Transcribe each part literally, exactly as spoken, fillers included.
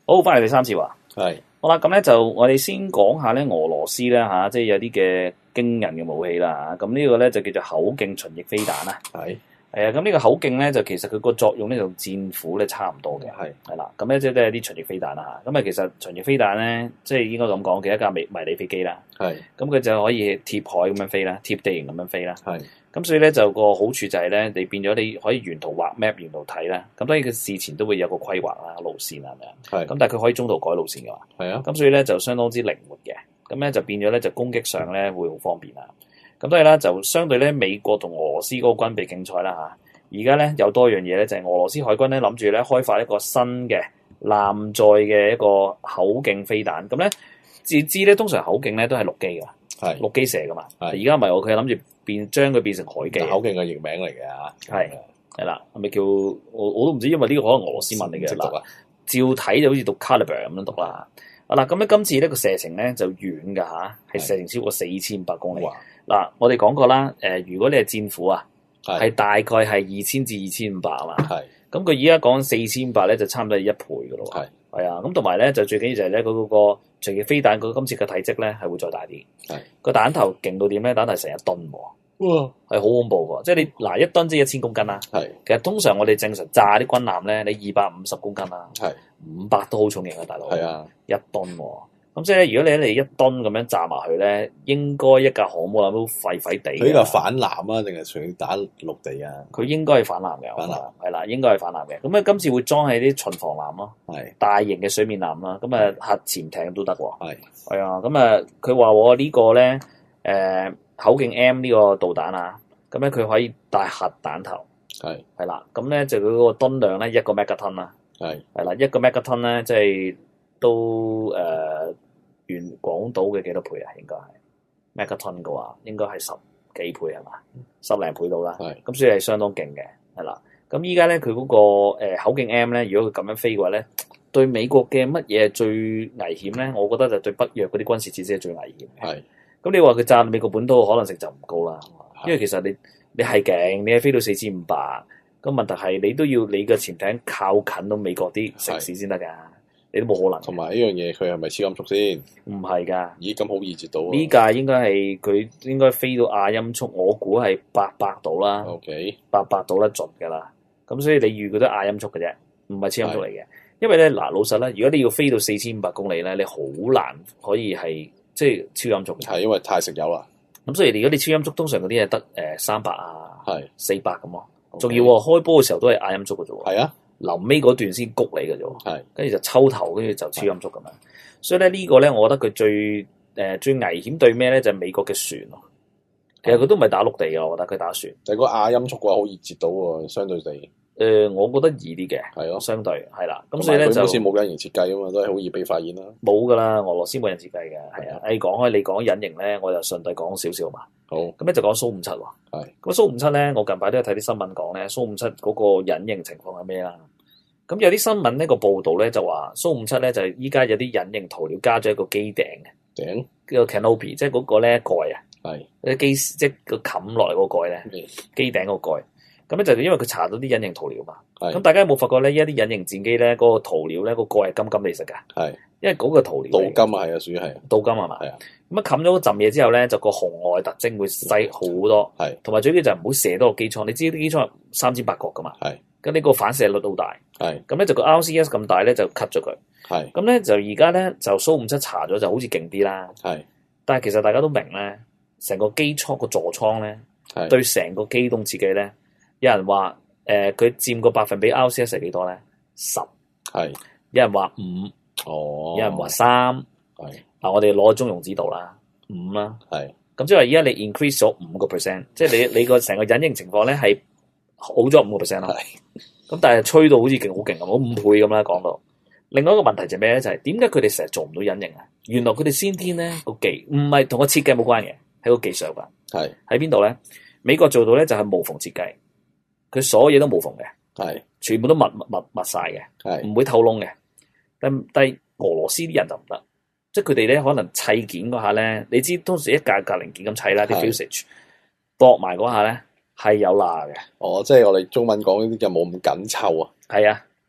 好，翻嚟第三次話。 係好啦，咁咧就我哋先講下咧俄羅斯咧嚇，即係有啲嘅驚人嘅武器啦嚇。咁呢個咧就叫做口徑巡弋飛彈啦。 係係啊，咁呢個口徑咧就其實佢個作用咧同戰斧咧差唔多嘅。 係係啦，咁咧即係都係啲巡弋飛彈啦嚇。咁啊其實巡弋飛彈咧，即係應該咁講嘅一架迷迷你飛機啦。 係咁佢就可以貼海咁樣飛啦，貼地形咁樣飛啦。 係咁所以咧就個好處就係咧，你變咗你可以沿途畫 map 沿途睇啦。咁當然佢事前都會有個規劃啦，路線係咪啊？ 係咁但係佢可以中途改路線嘅嘛。 係啊， 咁所以咧就相當之靈活嘅。咁咧就變咗咧就攻擊上咧會好方便啦。咁當然啦，就相對咧美國同俄羅斯嗰個軍備競賽啦嚇。而家咧有多樣嘢咧，就係、是、俄羅斯海軍咧諗住咧開發一個新嘅艦載嘅一個口徑飛彈。咁咧自知咧通常口徑咧都係陸基㗎， 係陸基射㗎嘛。 係而家唔係喎，佢係諗住變將佢變成海基。 口徑嘅譯名嚟嘅嚇， 係係啦，係咪叫我我都唔知，因為呢個可能俄羅斯文嚟嘅啦。 識讀啊， 照睇就好似讀 caliber 咁樣讀啦。啊嗱，咁咧今次呢個射程咧就遠㗎嚇，係射程超過四千五百公里。嗱，我哋講過啦，誒、呃，如果你係戰斧啊，係大概係二千至二千五百啊嘛。係。咁佢而家講四千五百咧，就差唔多係一倍㗎咯。係。係啊，咁同埋咧就最緊要就係咧佢嗰個巡弋飛彈，佢今次嘅體積咧係會再大啲。係。個彈頭勁到點咧？彈頭成一噸喎。哇！係好恐怖喎，即係你嗱一噸即係一千公斤啦。係。其實通常我哋正常炸啲軍艦咧，你二百五十公斤啦。係。五百都好重型啊，大佬。係啊。一噸喎。咁即係咧，如果你嚟一噸咁樣炸埋去咧，應該一架航母都廢廢地。佢呢個反艦啊，定係隨打陸地啊？佢應該係反艦嘅，反艦係啦，應該係反艦嘅。咁啊，今次會裝喺啲巡防艦咯，係大型嘅水面艦啦。咁啊，核潛艇都得喎。係係啊，咁啊，佢話我呢個咧，誒口徑 M 呢個導彈啊，咁咧佢可以帶核彈頭。係係啦，咁咧就佢嗰個噸量咧一個 megaton 啦。係係啦，一個 megaton 咧即係都誒。原廣島嘅幾多倍啊？應該係 megaton 嘅話，應該係十幾倍係嘛？十零倍到啦。係咁，所以係相當勁嘅，係啦。咁依家咧，佢嗰個誒口徑 M 咧，如果佢咁樣飛嘅話咧，對美國嘅乜嘢最危險咧？我覺得就對北約嗰啲軍事設施係最危險嘅。係咁，你話佢炸美國本土可能性就唔高啦，因為其實你你係勁，你係飛到四千五百，咁問題係你都要你嘅潛艇靠近到美國啲城市先得㗎。你都冇可能。同埋呢樣嘢，佢係咪超音速先？唔係㗎。咦，咁好易截到啊！呢架應該係佢應該飛到亞音速，我估係八百度啦。OK。八百度咧盡㗎啦。咁所以你預佢都亞音速嘅啫，唔係超音速嚟嘅。因為咧嗱，老實啦，如果你要飛到四千五百公里咧，你好難可以係即係超音速嘅。係因為太食油啦。咁所以如果你超音速，通常嗰啲係得誒三百啊，係四百咁咯。仲要開波嘅時候都係亞音速嘅啫喎。係啊。臨尾嗰段先谷你嘅啫喎，係，跟住就抽頭，跟住就超音速咁樣。所以咧呢個咧，我覺得佢最誒、呃、最危險對咩咧？就係、是、美國嘅船咯。其實佢都唔係打陸地嘅，我覺得佢打船。但係個亞音速嘅話，好易截到喎，相對地。誒、呃，我覺得易啲嘅，係咯，相對係啦。咁所以咧就好似冇隱形設計啊嘛，都係好易被發現啦。冇噶啦，俄羅斯冇人設計嘅，係啊。誒，講開你講隱形咧，我就順帶講少少嘛。好，咁咧就講蘇五七喎。係，咁蘇五七咧，我近排都有睇啲新聞講咧，蘇五七嗰個隱形情況係咩啦？咁有啲新聞呢個報導咧就話蘇五七咧就依家有啲隱形塗料加咗一個機頂嘅頂，叫做 canopy，即係嗰個咧蓋啊，係啲機即係個冚落嚟嗰個蓋咧，機頂嗰個蓋。咁咧就因為佢搽咗啲隱形塗料嘛。咁大家有冇發覺咧？依家啲隱形戰機咧嗰個塗料咧個蓋係金金地色㗎。係，因為嗰個塗料鍍金啊，係啊，屬於係鍍金係嘛？係啊。咁啊冚咗嗰陣嘢之後咧，就個紅外特徵會細好多。係，同埋最緊要就唔好射多個機艙。你知啲機艙三尖八角㗎嘛？係。咁呢個反射率好大，係咁咧就個 R C S 咁大咧就 cut 咗佢，係咁咧就而家咧就蘇五七查咗就好似勁啲啦，係，但係其實大家都明咧，成個機艙個座艙咧，係對成個機動設計咧，有人話誒佢佔個百分比 R C S 係幾多咧？十，係，有人話五，哦，有人話三，係，嗱我哋攞中庸之道啦，五啦，係，咁即係話而家你 increase 咗五個 percent， 即係你你個成個隱形情況咧係。好咗五個 percent 咯，咁但係吹到好似勁好勁咁，好五倍咁啦講到。另外一個問題就係咩咧？就係點解佢哋成日做唔到隱形啊？原來佢哋先天咧個技唔係同個設計冇關嘅，喺個技術有關。係喺邊度咧？美國做到咧就係無縫設計，佢所有嘢都無縫嘅，係全部都密密密密晒嘅，係唔會透窿嘅。但但係俄羅斯啲人就唔得，即係佢哋咧可能砌件嗰下咧，你知當時一格格零件咁砌啦，啲 fusage 駁埋嗰下咧。係有罅嘅，哦，即係我哋中文講呢啲就冇咁緊湊啊。係啊，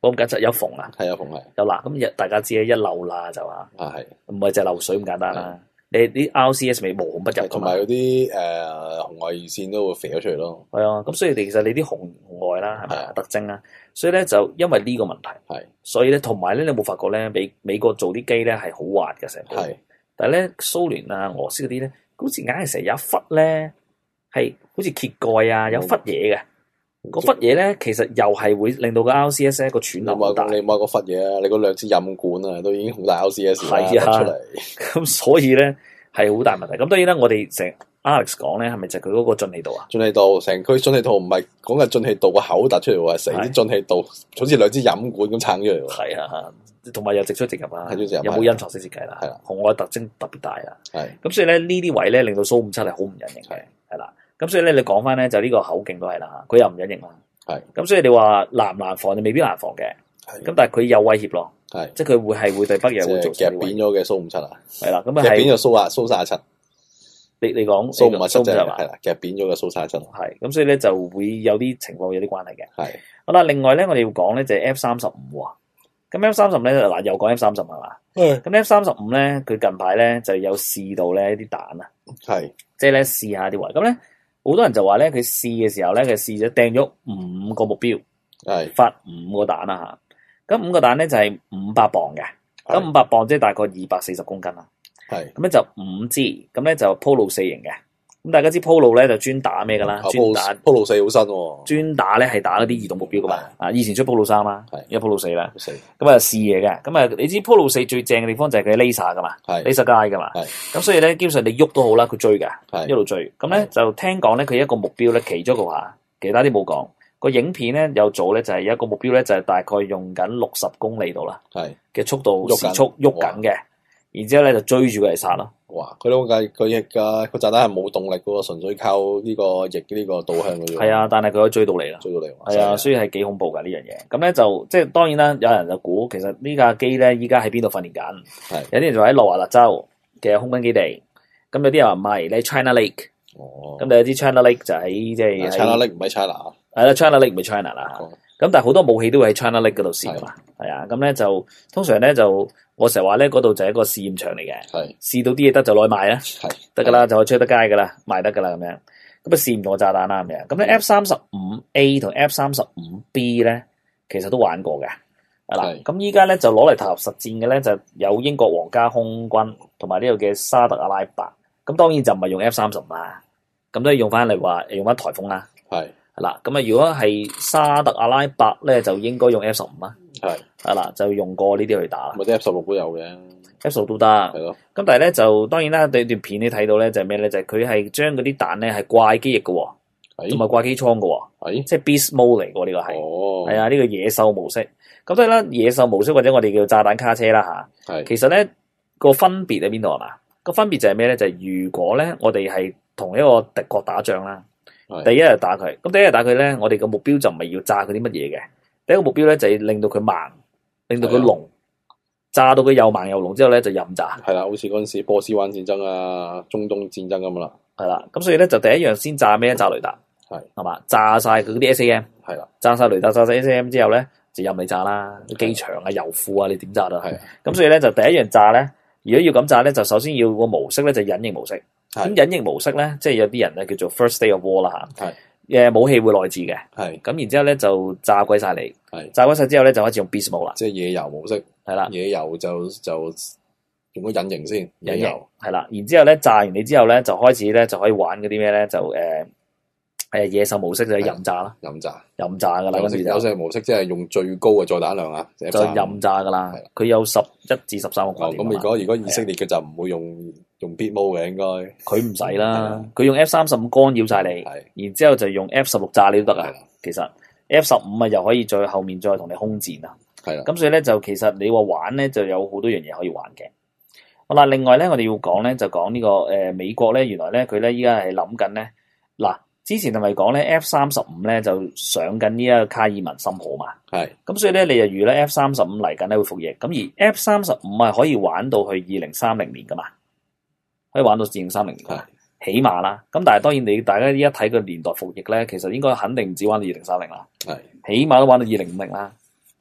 冇咁緊張，有縫啊， 係有縫係有罅。咁大家知咧，一漏罅就話啊係， 唔係淨係漏水咁簡單啦。你啲 R C S 咪無孔不入， 同埋嗰啲誒紅外線都會肥咗出嚟咯。 係啊，咁所以其實你啲紅紅外啦，係咪啊特徵啦？所以咧就因為呢個問題， 係，所以咧同埋咧你有冇發覺咧美美國做啲機咧係好滑嘅成部，係，但係咧蘇聯啊俄羅斯嗰啲咧，好似硬係成日有一忽咧係好似揭蓋啊有忽嘢嘅。嗰忽嘢咧，其實又係會令到個 R C S 個喘流好大。你買個忽嘢啊，你嗰兩支飲管啊，都已經好大 R C S 啦， 係啊， 出嚟。 咁所以咧係好大問題。咁當然啦，我哋成 Alex 講咧，係咪就係佢嗰個進氣度啊？ 進氣度成區進氣度唔係講緊進氣度個口突出嚟喎，成啲進氣度好似兩支飲管咁撐出嚟喎。 係啊，同埋又直出直入啦， 直直有冇隱藏式設計啦？係啦，紅外特徵特別大啊。 係咁，所以咧呢啲位咧令到蘇五七係好唔隱形嘅，係啦。咁所以咧你講翻咧就呢個口徑都係啦，佢又唔隱形啦。係，咁所以你話難唔難防就未必難防嘅，咁但係佢有威脅咯，係，即係佢會係會對北約會做夾扁咗嘅蘇五七啊， 係啦，咁啊夾扁咗蘇啊蘇三十七， 你你講蘇五七係嘛？係啦，夾扁咗嘅蘇三十七， 係，咁所以咧就會有啲情況有啲關係嘅， 係， 好啦，另外咧我哋要講咧就係 F 三十五喎，咁 F 三十五咧嗱又講 F 三十係嘛，咁 F 三十五咧佢近排咧就有試到咧啲彈啊，係，即係咧試下啲位，咁咧。好多人就話咧，佢試嘅時候咧，佢試咗掟咗五個目標，係發五個彈啦嚇。咁五個彈咧就係五百磅嘅，咁五百磅即係大概二百四十公斤啦。係咁咧就五支，咁咧就 Polo 四型嘅。咁大家知 Polo 咧就專打咩噶啦？專打 Polo 四好新喎。 專打咧係打嗰啲移動目標噶嘛。啊，以前出 Polo 三啦，而家 Polo 四啦。咁啊試嘢嘅，咁啊你知 Polo 四最正嘅地方就係佢 laser 噶嘛，laser guide 噶嘛。咁所以咧基本上你喐都好啦，佢追㗎，一路追。咁咧就聽講咧佢一個目標咧其中一個話，其他啲冇講。個影片咧有做咧就係有一個目標咧就係大概用緊六十公里度啦，嘅速度時速喐緊嘅。然之後咧就追住佢嚟殺咯。哇！ 佢都計佢翼㗎，個炸彈係冇動力嘅喎，純粹靠呢個翼呢個導向嘅啫。 係啊，但係佢可以追到你啦。 追到你。 係啊，所以係幾恐怖㗎呢樣嘢。咁咧就即係當然啦，有人就估其實呢架機咧依家喺邊度訓練緊？係。有啲人就喺羅華納州嘅空軍基地。咁有啲人話唔係，你喺 China Lake。哦。咁你有啲 China Lake 就喺即係。 China Lake 唔係 China 啊。 係啦 ，China Lake 唔係 China 啦。咁但係好多武器都會喺 China Lake 嗰度試㗎嘛。係啊，咁咧就通常咧就。我成日話咧，嗰度就係一個試驗場嚟嘅，試到啲嘢得就攞去賣啦，得噶啦，就可以出得街噶啦，賣得噶啦咁樣。咁啊試唔同嘅炸彈啦咁樣。咁咧 F 三十五 A 同 F 三十五 B 咧，其實都玩過嘅。係啦，咁依家咧就攞嚟投入實戰嘅咧，就有英國皇家空軍同埋呢個嘅沙特阿拉伯。咁當然就唔係用 F 三十五啦，咁都係用翻嚟話用翻颱風啦。係係啦，咁啊如果係沙特阿拉伯咧，就應該用 F 十五啦。係係啦，就用過呢啲去打啦。 或者 F 十六都有嘅 ，F 十六都得。係咯。咁但係咧就當然啦，對段片你睇到咧就係咩咧？就係佢係將嗰啲彈咧係掛機翼嘅，同埋掛機艙嘅，即係 Beast Mode 嚟嘅呢個係。哦。係啊，呢個野獸模式。咁所以咧，野獸模式或者我哋叫炸彈卡車啦吓。係。其實咧個分別喺邊度係嘛？個分別就係咩咧？就係如果咧我哋係同一個敵國打仗啦，第一日打佢，咁第一日打佢咧，我哋個目標就唔係要炸佢啲乜嘢嘅。第一個目標咧就係令到佢盲，令到佢聾，炸到佢又盲又聾之後咧就任炸。係啦， 好似嗰陣時波斯灣戰爭啊、中東戰爭咁啦。 係啦，咁所以咧就第一樣先炸咩？炸雷達。係係嘛，炸晒佢嗰啲 S A M。係啦，炸晒雷達，炸晒 S A M 之後咧就任你炸啦，機場啊、油庫啊，你點炸都係。咁所以咧就第一樣炸咧，如果要咁炸咧，就首先要個模式咧就隱形模式。咁隱形模式咧，即係有啲人咧叫做 First Day of War 啦吓。係。誒武器會內置嘅，係咁然之後咧就炸鬼晒你，係炸鬼晒之後咧就開始用 Beast Mode 啦， 即係野遊模式，係啦，野遊就就用個隱形先， 隱形係啦，然之後咧炸完你之後咧就開始咧就可以玩嗰啲咩咧就誒誒、呃、野獸模式就係任炸啦，任炸任炸噶啦， 有有隻模式即係用最高嘅載彈量啊， 就任炸噶啦，佢有十一至十三個關。 咁如果如果以色列嘅就唔會用。用 Beast Mode 嘅應該， 佢唔使啦，佢用 F 三十五干擾晒你，然之後就用 F 十六炸你都得啊。其實 F 十五啊又可以再後面再同你空戰啊。係啦，咁所以咧就其實你話玩咧就有好多樣嘢可以玩嘅。好啦，另外咧我哋要講咧就講呢、這個誒、呃、美國咧原來咧佢咧依家係諗緊咧嗱，之前係咪講咧 F 三十五咧就上緊呢一個卡爾文森號嘛？係，咁所以咧你就預咧 F 三十五嚟緊咧會服役，咁而 F 三十五係可以玩到去二零三零年噶嘛？可以玩到二零三零年，起碼啦。咁但係當然你大家一睇個年代服役咧，其實應該肯定唔止玩到二零三零啦。係，起碼都玩到二零五零啦。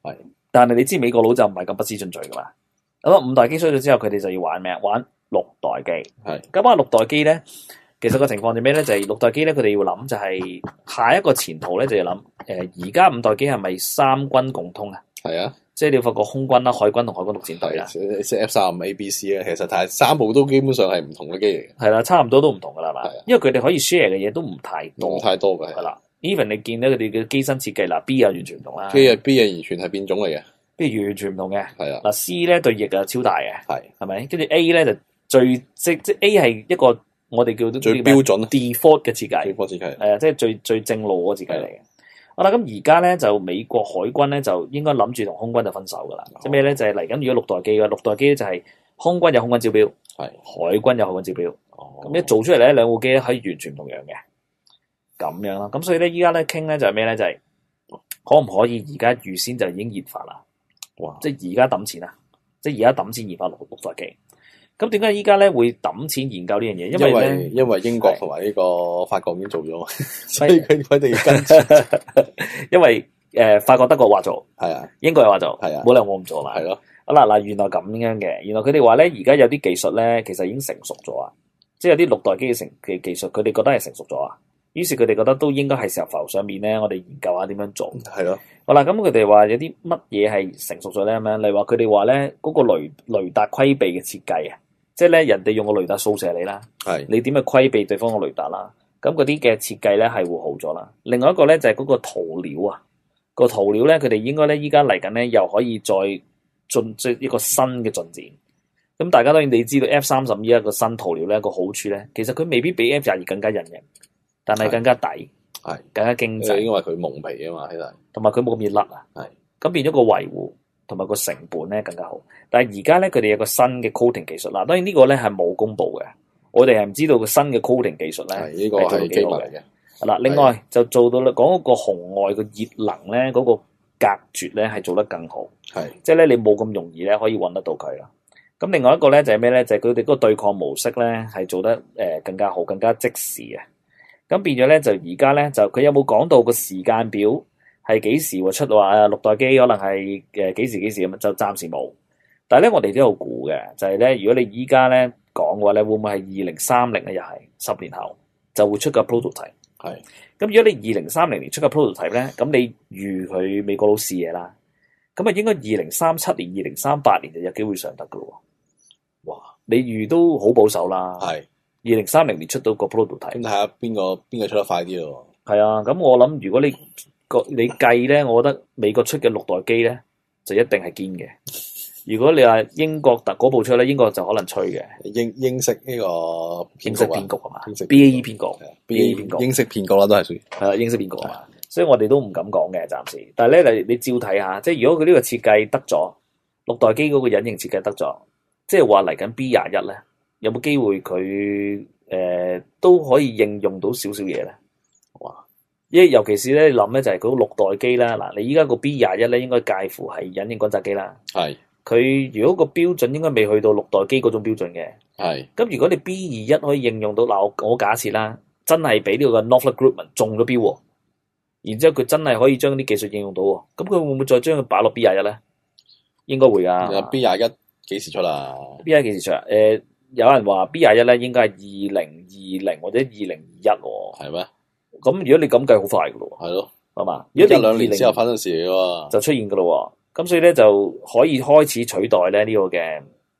係， 但係你知美國佬就唔係咁不思進取噶嘛。咁五代機衰咗之後，佢哋就要玩咩？玩六代機。 係。 咁啊，六代機咧，其實個情況係咩咧？就係、是、六代機咧，佢哋要諗就係下一個前途咧，就要諗誒，而家五代機係咪三軍共通啊？ 係啊。即係你要發覺空軍啦、海軍同海軍陸戰隊啦， 即係 F 三五 A B C 咧，其實係三部都基本上係唔同嘅機嚟嘅。 係啦，差唔多都唔同噶啦，係嘛？因為佢哋可以 share 嘅嘢都唔太多， 唔太多嘅。 係啦 ，even 你見到佢哋嘅機身設計，嗱 B 啊完全唔同啦 ，B 啊 B 啊完全係變種嚟嘅 ，B 完全唔同嘅。 係啊， 嗱 C 咧對翼啊超大嘅， 係係咪？跟住 A 咧就最即即 A 係一個我哋叫最標準 default 嘅設計 ，default 設計係啊，即係最最正路嗰個設計嚟嘅。好啦，咁而家咧就美國海軍咧就應該諗住同空軍就分手噶啦，哦、即係咩咧？就係嚟緊如果六代機嘅六代機咧就係空軍有空軍招標，係海軍有海軍招標。咁、哦、一做出嚟咧兩部機咧可以完全唔同樣嘅，咁樣啦。咁所以咧依家咧傾咧就係咩咧？就係、是、可唔可以而家預先就已經研發啦？哇！即係而家抌錢啊！即係而家抌錢研發六六代機。咁點解依家咧會抌錢研究呢樣嘢？因為咧， 因為英國同埋呢個法國已經做咗，所以佢佢哋要跟住。 因為誒、呃、法國德國話做， 係啊， 英國又話做， 係啊， 冇理由我唔做啦。 係咯。 好啦嗱，原來咁樣嘅，原來佢哋話咧，而家有啲技術咧，其實已經成熟咗啊，即係有啲六代機嘅成嘅技術，佢哋覺得係成熟咗啊。於是佢哋覺得都應該係時候浮上面咧，我哋研究下點樣做。 係咯。 好啦，咁佢哋話有啲乜嘢係成熟咗咧？咁樣，例如話佢哋話咧嗰個雷雷達規避嘅設計啊。即係咧，人哋用個雷達掃射你啦，係你點去規避對方個雷達啦？咁嗰啲嘅設計咧係會好咗啦。另外一個咧就係、是、嗰個塗料啊，個塗料咧佢哋應該咧依家嚟緊咧又可以再進即係一個新嘅進展。咁大家當然你知道 F 三十依一個新塗料咧個好處咧，其實佢未必比 F 廿二更加韌型，但係更加抵，係更加經濟， 因為佢蒙皮啊嘛，其實同埋佢冇咁易甩啊，係咁變咗個維護。同埋個成本咧更加好，但係而家咧佢哋有個新嘅 coating 技術啦。當然呢個咧係冇公布嘅，我哋係唔知道個新嘅 coating 技術咧係呢個係機密嚟嘅。 嗱，另外就做到啦，講嗰個紅外個熱能咧，嗰、嗰個隔絕咧係做得更好，係即係咧你冇咁容易咧可以揾得到佢啦。咁另外一個咧就係咩咧？就係佢哋嗰個對抗模式咧係做得誒、呃、更加好，更加即時嘅。咁變咗咧就而家咧就佢有冇講到個時間表？係幾時會出話啊？六代機可能係誒幾時幾時咁，就暫時冇。但係咧，我哋都有估嘅，就係、是、咧，如果你依家咧講嘅話咧，會唔會係二零三零咧？又係十年後就會出個 prototype。係。咁如果你二零三零年出個 prototype 咧，咁你預佢美國佬試嘢啦，咁啊應該二零三七年、二零三八年就有機會上得噶咯。哇！你預都好保守啦。係。二零三零年出到個 prototype，咁睇下邊個邊個出得快啲咯。係啊，咁我諗如果你你計咧，我覺得美國出嘅六代機咧就一定係堅嘅。如果你話英國特嗰部出咧，英國就可能吹嘅。英英式呢個英式騙局係嘛 ？B A E 騙局 ，B A E 騙局，英式騙局啦，都係屬於係啦，英式騙局啊。所以我哋都唔敢講嘅暫時。但係咧，你你照睇下，即係如果佢呢個設計得咗，六代機嗰個隱形設計得咗，即係話嚟緊 B 廿一咧，有冇機會佢誒、呃、都可以應用到少少嘢咧？哇！因為尤其是咧，你諗咧就係嗰六代機啦。嗱，你依家個 B 廿一咧，應該介乎係隱形轟炸機啦。係佢如果個標準應該未去到六代機嗰種標準嘅。係咁，如果你 B 二一可以應用到，嗱，我我假設啦，真係俾呢個 Northrop Grumman 中咗標，然之後佢真係可以將啲技術應用到，咁佢會唔會再將佢擺落 B 廿一咧？應該會噶。B 廿一幾時出啊 ？B 廿一幾時出啊？誒、呃，有人話 B 廿一咧應該係二零二零或者二零二一喎。係咩？咁如果你咁計，好快噶咯，係咯，係嘛？如果你一兩年之後發生事嘅喎，就出現噶咯，咁所以咧就可以開始取代咧呢個嘅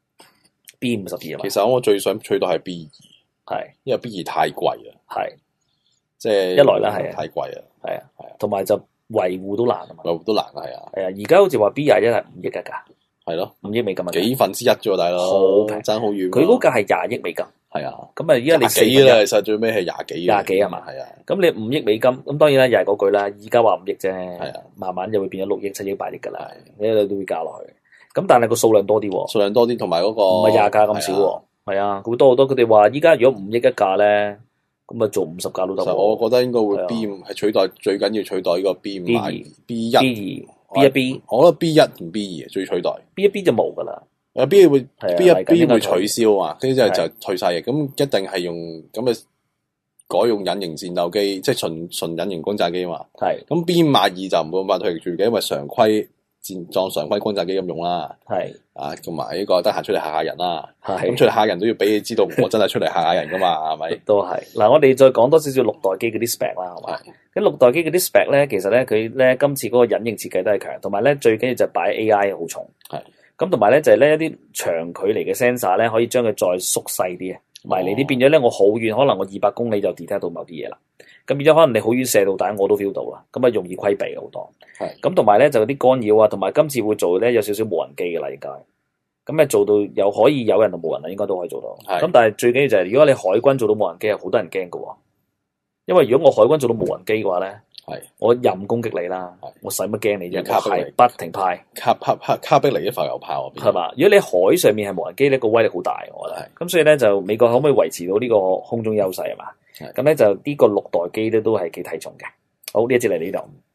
B 五十二啊。其實我最想取代係 B 二，係因為 B 二太貴啦，係即係一來啦，係太貴啦，係啊，係啊，同埋就維護都難啊嘛，維護都難係啊，係啊，而家好似話 B 廿一係五億㗎，係咯，五億美金啊，幾分之一啫喎，大佬，好平，爭好遠，佢嗰價係廿億美金。係啊，咁啊，依家你四幾啦，其實最尾係廿幾，廿幾係嘛？係啊，咁你五億美金，咁當然啦，又係嗰句啦，而家話五億啫，係啊，慢慢就會變咗六億、七億、八億噶啦，你都會加落去。咁但係個數量多啲，數量多啲，同埋嗰個唔係廿架咁少，係啊，好多好多。佢哋話依家如果五億一架咧，咁啊做五十架都得。我覺得應該會 B 五係取代，最緊要取代呢個 B 五、B 二、B 一、B 二、B 一 B。我覺得 B 一同 B 二最取代，B 一 B 就冇噶啦。有 B 會 B 一 B 會取消啊，跟住就就退晒役，咁一定係用咁嘅改用隱形戰鬥機，即係純純隱形轟炸機嘛。係咁 B 五十二就唔會咁快退役住嘅，因為常規戰裝常規轟炸機咁用啦。 係啊，同埋呢個得閒出嚟嚇下人啦。 係咁出嚟嚇人都要俾你知道，我真係出嚟嚇下人噶嘛，係咪？ 都係嗱，我哋再講多少少六代機嗰啲 spec 啦，係嘛？咁六代機嗰啲 spec 咧，其實咧佢咧今次嗰個隱形設計都係強，同埋咧最緊要就係擺 A I 好重。係咁同埋咧就係咧一啲長距離嘅 sensor 咧，可以將佢再縮細啲啊，迷你啲變咗咧，我好遠，可能我二百公里就 detect 到某啲嘢啦。咁變咗可能你好遠射導彈我都 feel 到啦，咁啊容易規避好多。係咁同埋咧就有啲干擾啊，同埋今次會做咧有少少無人機嘅啦，應該。咁誒做到又可以有人同無人啊，應該都可以做到。咁但係最緊要就係如果你海軍做到無人機，係好多人驚㗎喎。因為如果我海軍做到無人機嘅話咧，係我任攻擊你啦，我使乜驚你啫？我係不停派卡卡卡卡逼嚟啲浮油炮係嘛？如果你海上面係無人機咧，個威力好大，我覺得係。咁所以咧就美國可唔可以維持到呢個空中優勢係嘛？咁咧就呢個六代機咧都係幾睇重嘅。好，呢一節嚟呢度。